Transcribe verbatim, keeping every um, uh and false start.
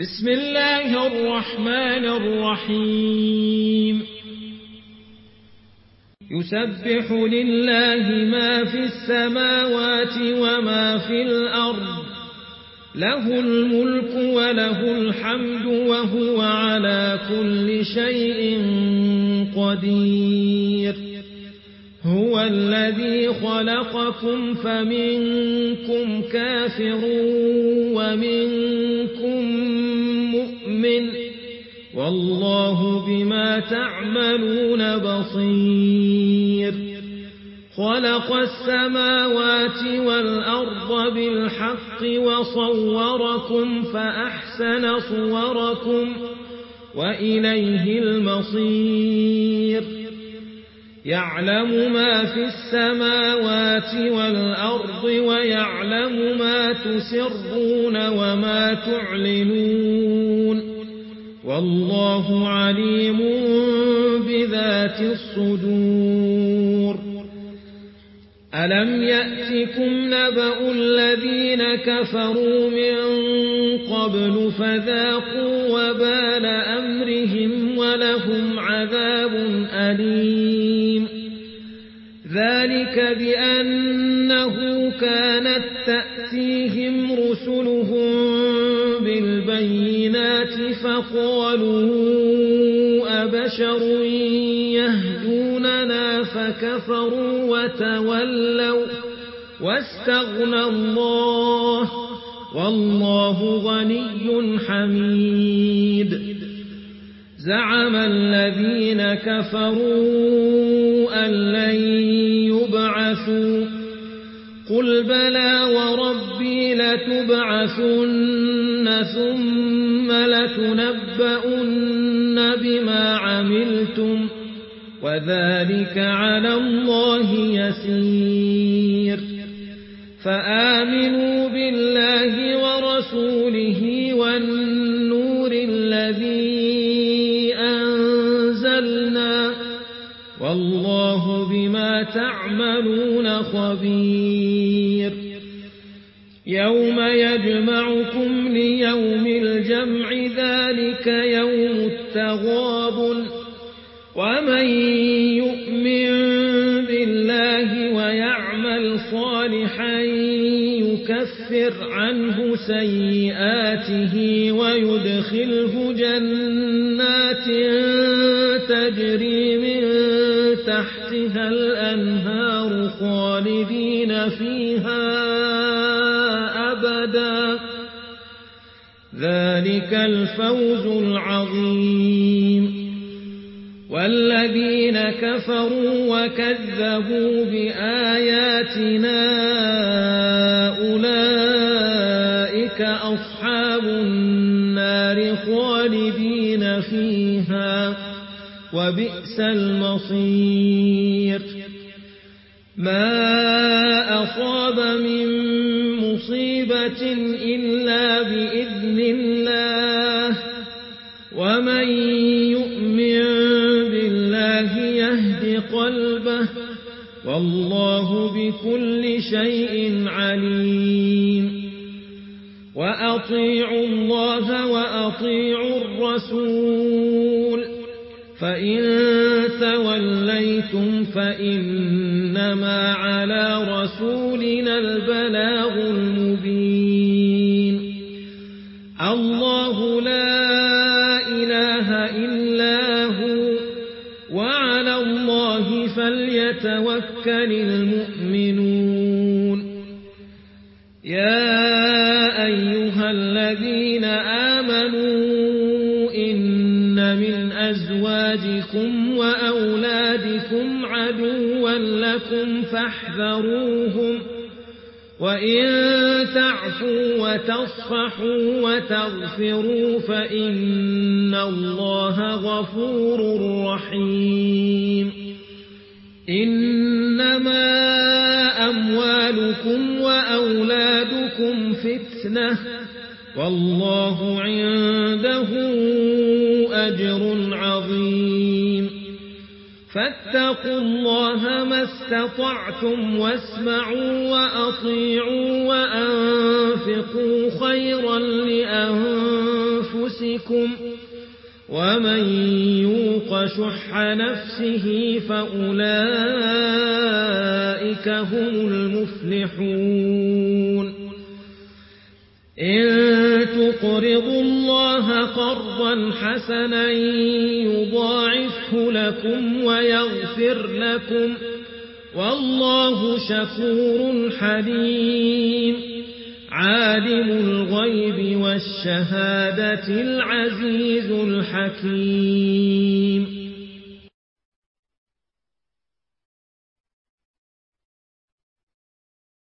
بسم الله الرحمن الرحيم يسبح لله ما في السماوات وما في الأرض له الملك وله الحمد وهو على كل شيء قدير هو الذي خلقكم فمنكم كافر ومنكم مؤمن والله بما تعملون بصير خلق السماوات والأرض بالحق وصوركم فأحسن صوركم وإليه المصير يعلم ما في السماوات والأرض ويعلم ما تسرون وما تعلنون والله عليم بذات الصدور ألم يأتكم نبأ الذين كفروا من قبل فذاقوا وبال أمرهم ولهم عذاب أليم ذلك بأنه كانت تأتيهم رسلهم بالبينات فقالوا أبشر يهدوننا فكفروا وتولوا واستغنى الله والله غني حميد زعم الذين كفروا أن لن يبعثوا قل بلى وربي لتبعثن ثم لتنبؤن بما عملتم وذلك على الله يسير فآمنوا بالله ورسوله والنور الذي أنزلنا والله بما تعملون خبير يوم يجمعكم ليوم الجمع ذلك يوم التغابن ومن يؤمن بالله ويعمل صالحا يكفر عنه سيئاته ويدخله جنات تجري من تحتها الأنهار خالدين فيها أبدا ذلك الفوز العظيم والذين كفروا وكذبوا بآياتنا أولئك أصحاب النار خالدين فيها وبئس المصير ما أصاب من مصيبة إلا بإذن الله ومن يؤمن بالله يهد قلبه والله بكل شيء عليم وأطيعوا الله وأطيعوا الرسول فإن توليتم فإنما على رسولنا البلاغ المبين الله لا إله إلا هو وعلى الله فليتوكل المؤمنون يا أيها الذين آمنوا إن من أزواجكم وأولادكم عدوا لكم فاحذروهم وإن تعفوا وتصفحوا وتغفروا فإن الله غفور رحيم إنما أموالكم وأولادكم فتنة والله عنده أجر عظيم فاتقوا الله ما استطعتم واسمعوا وأطيعوا وأنفقوا خيرا لأنفسكم أنفسكم ومن يوق شح نفسه فأولئك هم المفلحون إن تقرضوا الله قرضا حسنا يضاعفه لكم ويغفر لكم والله شكور حليم عالم الغيب والشهادة العزيز الحكيم